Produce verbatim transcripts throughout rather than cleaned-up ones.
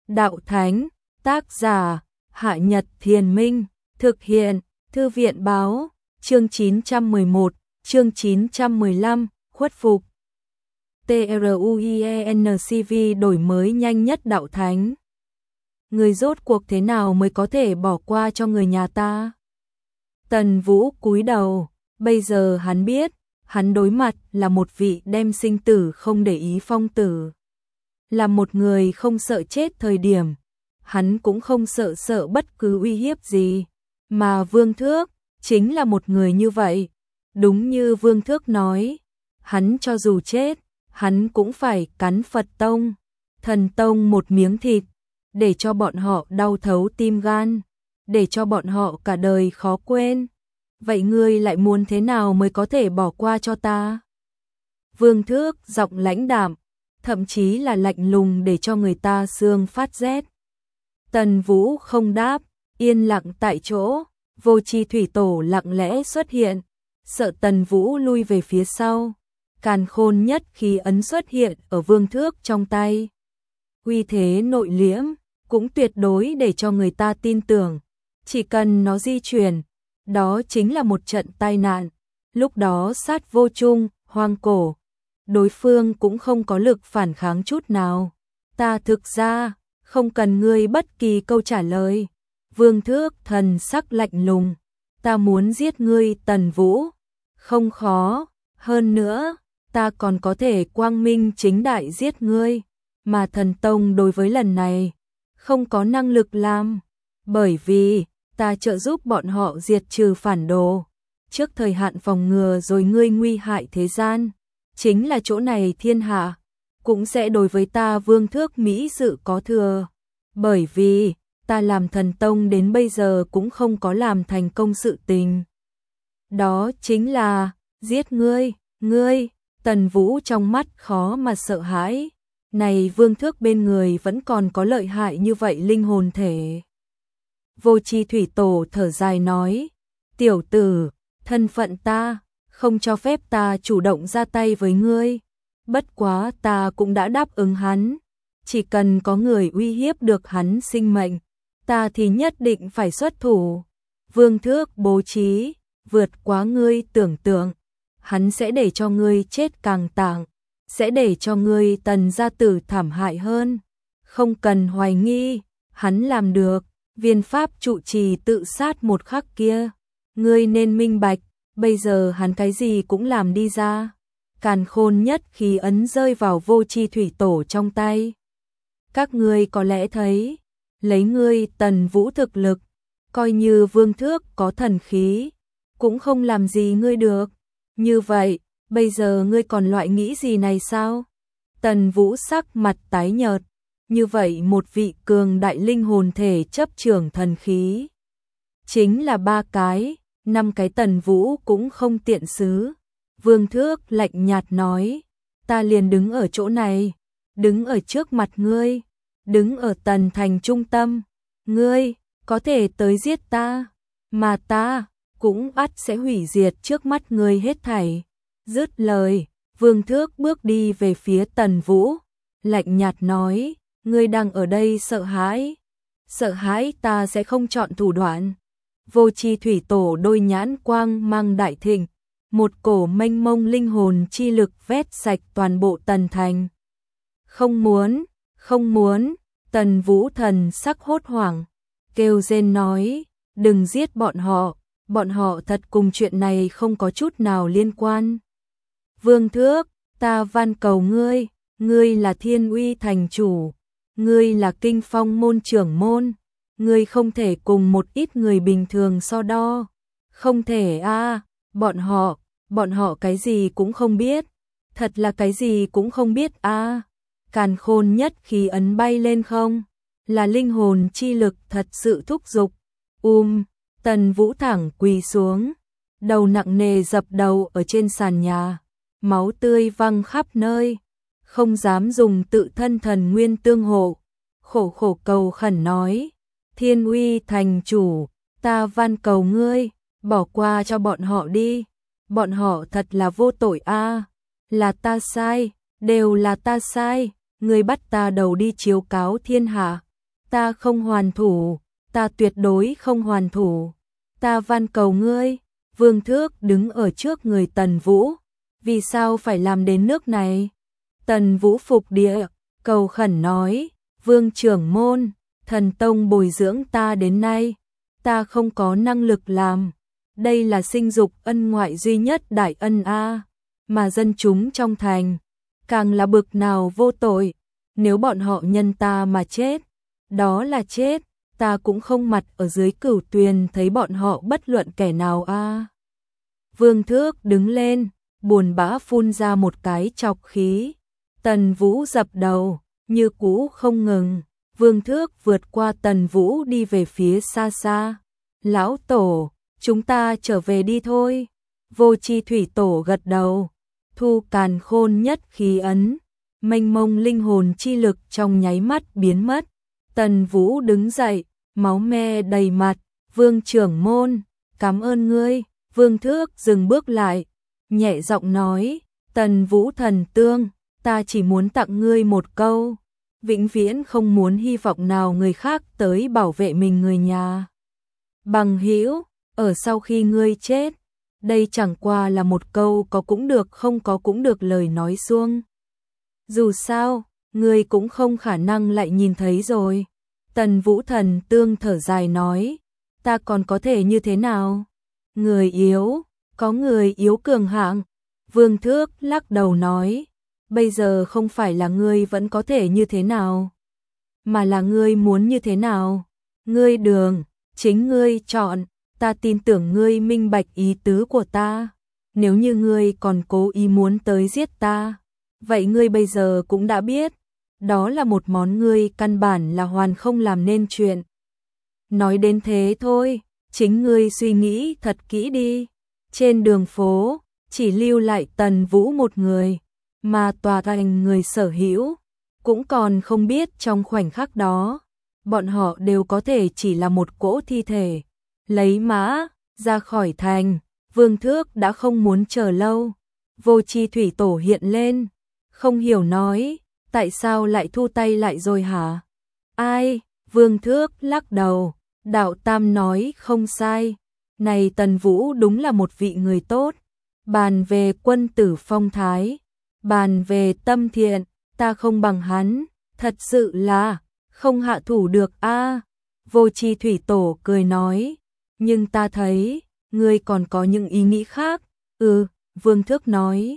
đạo thánh, tác giả, Hạ Nhật Thiền Minh, thực hiện, Thư viện báo, chương chín trăm mười một, chương chín trăm mười lăm, khuất phục. TRUIENCV đổi mới nhanh nhất đạo thánh. Người rốt cuộc thế nào mới có thể bỏ qua cho người nhà ta? Tần Vũ cúi đầu, bây giờ hắn biết, hắn đối mặt là một vị đem sinh tử không để ý phong tử. Là một người không sợ chết thời điểm, hắn cũng không sợ sợ bất cứ uy hiếp gì. Mà Vương Thước, chính là một người như vậy. Đúng như Vương Thước nói, hắn cho dù chết, hắn cũng phải cắn Phật Tông, Thần Tông một miếng thịt, để cho bọn họ đau thấu tim gan, để cho bọn họ cả đời khó quên. Vậy ngươi lại muốn thế nào mới có thể bỏ qua cho ta? Vương Thước giọng lãnh đạm, thậm chí là lạnh lùng để cho người ta xương phát rét. Tần Vũ không đáp, yên lặng tại chỗ. Vô Chi Thủy Tổ lặng lẽ xuất hiện, sợ Tần Vũ lui về phía sau. Càn Khôn Nhất Khí ấn xuất hiện ở Vương Thước trong tay. Uy thế nội liễm, cũng tuyệt đối để cho người ta tin tưởng. Chỉ cần nó di chuyển, đó chính là một trận tai nạn. Lúc đó sát vô chung, hoang cổ. Đối phương cũng không có lực phản kháng chút nào. Ta thực ra, không cần ngươi bất kỳ câu trả lời. Vương Thước thần sắc lạnh lùng. Ta muốn giết ngươi Tần Vũ. Không khó. Hơn nữa, ta còn có thể quang minh chính đại giết ngươi. Mà Thần Tông đối với lần này, không có năng lực làm. Bởi vì, ta trợ giúp bọn họ diệt trừ phản đồ. Trước thời hạn phòng ngừa rồi ngươi nguy hại thế gian. Chính là chỗ này thiên hạ. Cũng sẽ đối với ta Vương Thước mỹ dự có thừa. Bởi vì, ta làm Thần Tông đến bây giờ cũng không có làm thành công sự tình. Đó chính là, giết ngươi, ngươi, Tần Vũ trong mắt khó mà sợ hãi. Này Vương Thước bên người vẫn còn có lợi hại như vậy linh hồn thể. Vô Chi Thủy Tổ thở dài nói, tiểu tử, thân phận ta, không cho phép ta chủ động ra tay với ngươi. Bất quá ta cũng đã đáp ứng hắn. Chỉ cần có người uy hiếp được hắn sinh mệnh, ta thì nhất định phải xuất thủ. Vương Thước bố trí, vượt quá ngươi tưởng tượng. Hắn sẽ để cho ngươi chết càng tàng, sẽ để cho ngươi Tần gia tử thảm hại hơn. Không cần hoài nghi, hắn làm được. Viên pháp trụ trì tự sát một khắc kia, ngươi nên minh bạch, bây giờ hắn cái gì cũng làm đi ra. Càn Khôn Nhất Khí ấn rơi vào Vô Chi Thủy Tổ trong tay. Các ngươi có lẽ thấy, lấy ngươi Tần Vũ thực lực, coi như Vương Thước có thần khí, cũng không làm gì ngươi được. Như vậy, bây giờ ngươi còn loại nghĩ gì này sao? Tần Vũ sắc mặt tái nhợt. Như vậy một vị cường đại linh hồn thể chấp trưởng thần khí. Chính là ba cái, năm cái Tần Vũ cũng không tiện xứ. Vương Thước lạnh nhạt nói, ta liền đứng ở chỗ này, đứng ở trước mặt ngươi, đứng ở Tần thành trung tâm. Ngươi, có thể tới giết ta, mà ta, cũng ắt sẽ hủy diệt trước mắt ngươi hết thảy. Dứt lời, Vương Thước bước đi về phía Tần Vũ, lạnh nhạt nói, ngươi đang ở đây sợ hãi, sợ hãi ta sẽ không chọn thủ đoạn. Vô Chi Thủy Tổ đôi nhãn quang mang đại thịnh, một cổ mênh mông linh hồn chi lực vét sạch toàn bộ Tần thành. Không muốn, không muốn, Tần Vũ thần sắc hốt hoảng, kêu rên nói, đừng giết bọn họ, bọn họ thật cùng chuyện này không có chút nào liên quan. Vương Thước, ta van cầu ngươi, ngươi là Thiên Uy thành chủ. Ngươi là Kinh Phong môn trưởng môn, ngươi không thể cùng một ít người bình thường so đo. Không thể a, à, bọn họ, bọn họ cái gì cũng không biết. Thật là cái gì cũng không biết a. À. Càn Khôn Nhất Khí ấn bay lên không, là linh hồn chi lực thật sự thúc giục. Um, Tần Vũ thẳng quỳ xuống, đầu nặng nề dập đầu ở trên sàn nhà, máu tươi văng khắp nơi. Không dám dùng tự thân thần nguyên tương hộ, khổ khổ cầu khẩn nói, Thiên Uy thành chủ, ta van cầu ngươi, bỏ qua cho bọn họ đi, bọn họ thật là vô tội a, à. Là ta sai, đều là ta sai, ngươi bắt ta đầu đi chiếu cáo thiên hạ, Ta không hoàn thủ, ta tuyệt đối không hoàn thủ. Ta van cầu ngươi. Vương Thước đứng ở trước người Tần Vũ. Vì sao phải làm đến nước này? Tần Vũ phục địa, cầu khẩn nói, Vương trưởng môn, thần tông bồi dưỡng ta đến nay, ta không có năng lực làm. Đây là sinh dục ân ngoại duy nhất đại ân a, mà dân chúng trong thành, càng là bực nào vô tội, nếu bọn họ nhân ta mà chết, đó là chết, ta cũng không mặt ở dưới cửu tuyền thấy bọn họ bất luận kẻ nào a. Vương Thước đứng lên, buồn bã phun ra một cái chọc khí. Tần Vũ dập đầu, như cũ không ngừng. Vương Thước vượt qua Tần Vũ đi về phía xa xa. Lão Tổ, chúng ta trở về đi thôi. Vô Chi Thủy Tổ gật đầu. Thu Càn Khôn nhất khí ấn, mênh mông linh hồn chi lực trong nháy mắt biến mất. Tần Vũ đứng dậy, máu me đầy mặt. Vương trưởng môn, cảm ơn ngươi. Vương Thước dừng bước lại, nhẹ giọng nói, Tần Vũ thần tương, ta chỉ muốn tặng ngươi một câu, vĩnh viễn không muốn hy vọng nào người khác tới bảo vệ mình người nhà. Bằng hữu, ở sau khi ngươi chết, đây chẳng qua là một câu có cũng được không có cũng được lời nói suông. Dù sao, ngươi cũng không khả năng lại nhìn thấy rồi. Tần Vũ thần tương thở dài nói, ta còn có thể như thế nào? Người yếu, có người yếu cường hạng. Vương Thước lắc đầu nói, bây giờ không phải là ngươi vẫn có thể như thế nào, mà là ngươi muốn như thế nào. Ngươi đường, chính ngươi chọn, ta tin tưởng ngươi minh bạch ý tứ của ta. Nếu như ngươi còn cố ý muốn tới giết ta, vậy ngươi bây giờ cũng đã biết, đó là một món ngươi căn bản là hoàn không làm nên chuyện. Nói đến thế thôi, chính ngươi suy nghĩ thật kỹ đi. Trên đường phố, chỉ lưu lại Tần Vũ một người, mà tòa thành người sở hữu, cũng còn không biết trong khoảnh khắc đó, bọn họ đều có thể chỉ là một cỗ thi thể. Lấy mã, ra khỏi thành, Vương Thước đã không muốn chờ lâu. Vô Chi Thủy Tổ hiện lên, không hiểu nói, tại sao lại thu tay lại rồi hả? Ai? Vương Thước lắc đầu, Đạo Tam nói không sai, này Tần Vũ đúng là một vị người tốt. Bàn về quân tử phong thái, bàn về tâm thiện, ta không bằng hắn, thật sự là không hạ thủ được a. Vô Chi Thủy Tổ cười nói, nhưng ta thấy, ngươi còn có những ý nghĩ khác. Ừ, Vương Thước nói,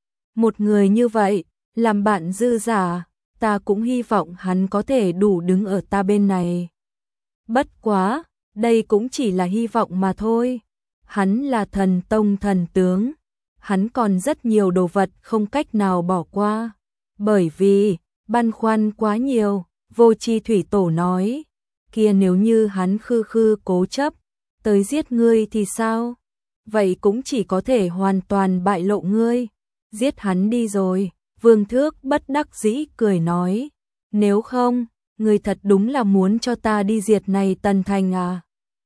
một người như vậy, làm bạn dư giả, ta cũng hy vọng hắn có thể đủ đứng ở ta bên này. Bất quá, đây cũng chỉ là hy vọng mà thôi. Hắn là thần tông thần tướng, hắn còn rất nhiều đồ vật không cách nào bỏ qua. Bởi vì, băn khoăn quá nhiều, Vô Chi Thủy Tổ nói, kia nếu như hắn khư khư cố chấp, tới giết ngươi thì sao? Vậy cũng chỉ có thể hoàn toàn bại lộ ngươi. Giết hắn đi rồi, Vương Thước bất đắc dĩ cười nói, nếu không, ngươi thật đúng là muốn cho ta đi diệt này Tần Thành à?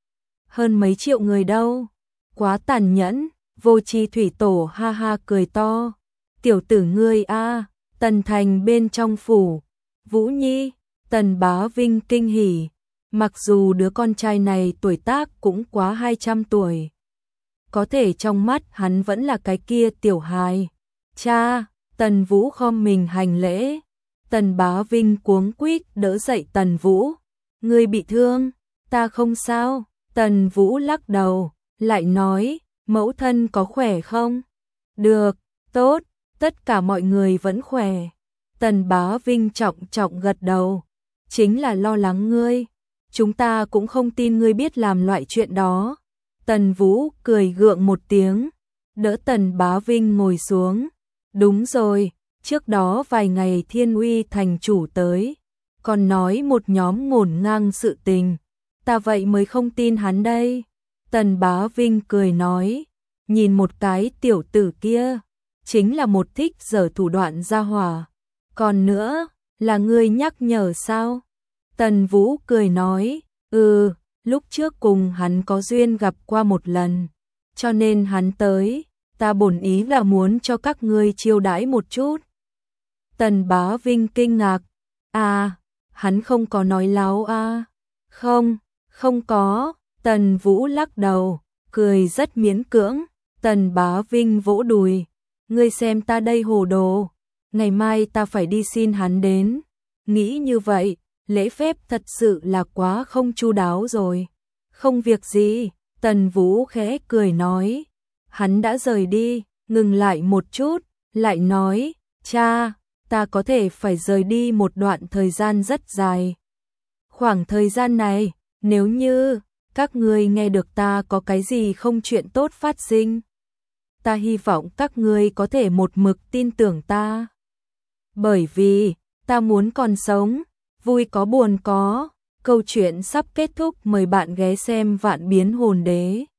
Hơn mấy triệu người đâu, quá tàn nhẫn. Vô Chi Thủy Tổ ha ha cười to, tiểu tử ngươi a, Tần Thành bên trong phủ, Vũ Nhi, Tần Bá Vinh kinh hỉ, mặc dù đứa con trai này tuổi tác cũng quá hai trăm tuổi, có thể trong mắt hắn vẫn là cái kia tiểu hài. Cha, Tần Vũ khom mình hành lễ. Tần Bá Vinh cuống quýt đỡ dậy Tần Vũ, ngươi bị thương? Ta không sao. Tần Vũ lắc đầu, lại nói, mẫu thân có khỏe không? Được, tốt, tất cả mọi người vẫn khỏe. Tần Bá Vinh trọng trọng gật đầu, chính là lo lắng ngươi, chúng ta cũng không tin ngươi biết làm loại chuyện đó. Tần Vũ cười gượng một tiếng, đỡ Tần Bá Vinh ngồi xuống. Đúng rồi, trước đó vài ngày Thiên Uy thành chủ tới, còn nói một nhóm ngổn ngang sự tình, ta vậy mới không tin hắn đây. Tần Bá Vinh cười nói, nhìn một cái tiểu tử kia, chính là một thích giở thủ đoạn gia hỏa. Còn nữa, là ngươi nhắc nhở sao? Tần Vũ cười nói, ừ, lúc trước cùng hắn có duyên gặp qua một lần, cho nên hắn tới, ta bổn ý là muốn cho các ngươi chiêu đãi một chút. Tần Bá Vinh kinh ngạc, à, hắn không có nói láo à? Không, không có, Tần Vũ lắc đầu, cười rất miễn cưỡng. Tần Bá Vinh vỗ đùi, ngươi xem ta đây hồ đồ, ngày mai ta phải đi xin hắn đến. Nghĩ như vậy, lễ phép thật sự là quá không chu đáo rồi. Không việc gì, Tần Vũ khẽ cười nói. Hắn đã rời đi, ngừng lại một chút, lại nói, cha, ta có thể phải rời đi một đoạn thời gian rất dài. Khoảng thời gian này, nếu như các ngươi nghe được ta có cái gì không chuyện tốt phát sinh, ta hy vọng các ngươi có thể một mực tin tưởng ta. Bởi vì, ta muốn còn sống, vui có buồn có. Câu chuyện sắp kết thúc, mời bạn ghé xem Vạn Biến Hồn Đế.